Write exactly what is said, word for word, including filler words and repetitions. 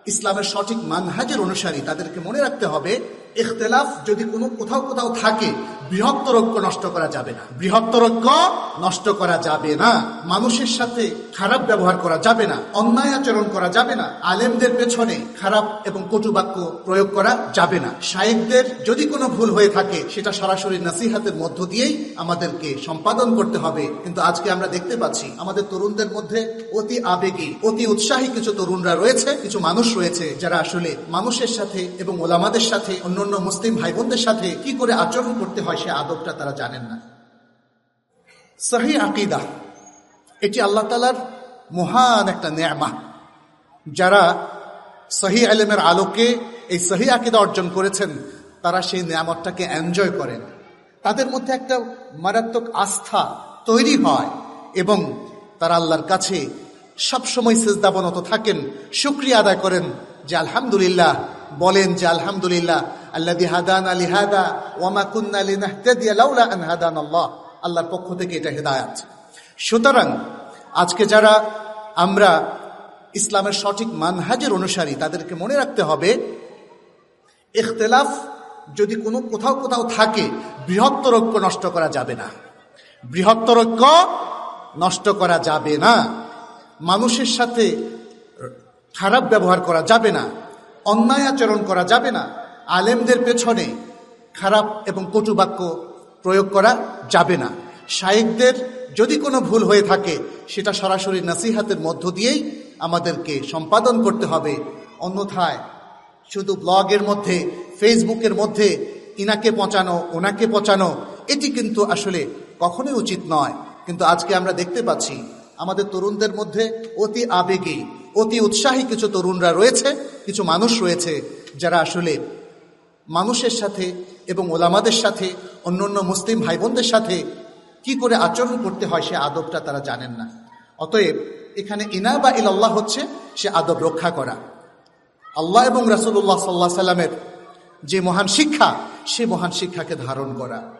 ইসলামের সঠিক মানহাজের অনুসারী তাদেরকে মনে রাখতে হবে, ইখতিলাফ যদি কোনো কোথাও কোথাও থাকে, বৃহত্তর ঐক্য নষ্ট করা যাবে না। বৃহত্তর ঐক্য নষ্ট করা যাবে না। মানুষের সাথে খারাপ ব্যবহার করা যাবে না, অন্যায় আচরণ করা যাবে না, আলেমদের পেছনে খারাপ এবং কটু বাক্য প্রয়োগ করা যাবে না। শায়েখদের যদি কোনো ভুল হয়ে থাকে সেটা সরাসরি নসিহতের মধ্য দিয়েই আমাদেরকে সম্পাদন করতে হবে। কিন্তু আজকে আমরা দেখতে পাচ্ছি আমাদের তরুণদের মধ্যে অতি আবেগী, অতি উৎসাহী কিছু তরুণরা রয়েছে, কিছু মানুষ রয়েছে যারা আসলে মানুষের সাথে এবং ওলামাদের সাথে, অন্যান্য মুসলিম ভাই বোনদের সাথে কি করে আচরণ করতে হয় সে আদবটা তারা জানেন না। সহিহ আকীদা এটি আল্লাহ তাআলার মহান একটা নেয়ামত। যারা সহিহ ইলমের আলোকে এই সহিহ আকীদা অর্জন করেছেন তারা সেই নেয়ামতটাকে এনজয় করেন। তাদের মধ্যে একটা মারাত্মক আস্থা তৈরি হয় এবং তারা আল্লাহর কাছে সবসময় সিজদাবনত থাকেন, শুকরিয়া আদায় করেন যে আলহামদুলিল্লাহ, বলেন যে আলহামদুলিল্লাহ আল্লাযী হাদানা লিহাদা ওয়া মা কুন্না লিনাহতাদিয়া লাউলা আন হাদানাল্লাহ। আল্লাহর পক্ষ থেকে এটা হেদায়েত। সুতরাং আজকে যারা আমরা ইসলামের সঠিক মানহাজের অনুসারী তাদেরকে মনে রাখতে হবে, ইখতিলাফ যদি কোনো কোথাও কোথাও থাকে, বৃহত্তর ঐক্য নষ্ট করা যাবে না। বৃহত্তর ঐক্য নষ্ট করা যাবে না। মানুষের সাথে খারাপ ব্যবহার করা যাবে না, অন্যায় আচরণ করা যাবে না, আলেমদের পেছনে খারাপ এবং কটু বাক্য প্রয়োগ করা যাবে না। শায়েখদের যদি কোনো ভুল হয়ে থাকে সেটা সরাসরি নসিহতের মধ্য দিয়েই আমাদেরকে সম্পাদন করতে হবে। অন্যথায় শুধু ব্লগের মধ্যে, ফেসবুকের মধ্যে ইনাকে পচানো, ওনাকে পচানো, এটি কিন্তু আসলে কখনোই উচিত নয়। কিন্তু আজকে আমরা দেখতে পাচ্ছি আমাদের তরুণদের মধ্যে অতি আবেগী, অতি উৎসাহী কিছু তরুণরা রয়েছে, কিছু মানুষ রয়েছে যারা আসলে মানুষের সাথে এবং ওলামাদের সাথে, অন্যান্য মুসলিম ভাই বোনদের সাথে কি করে আচরণ করতে হয় সে আদবটা তারা জানেন না। অতএব এখানে ইনাবা ইলাল্লাহ হচ্ছে সে আদব রক্ষা করা। আল্লাহ এবং রাসূলুল্লাহ সাল্লাল্লাহু আলাইহি ওয়াসাল্লামের যে মহান শিক্ষা, সে মহান শিক্ষাকে ধারণ করা।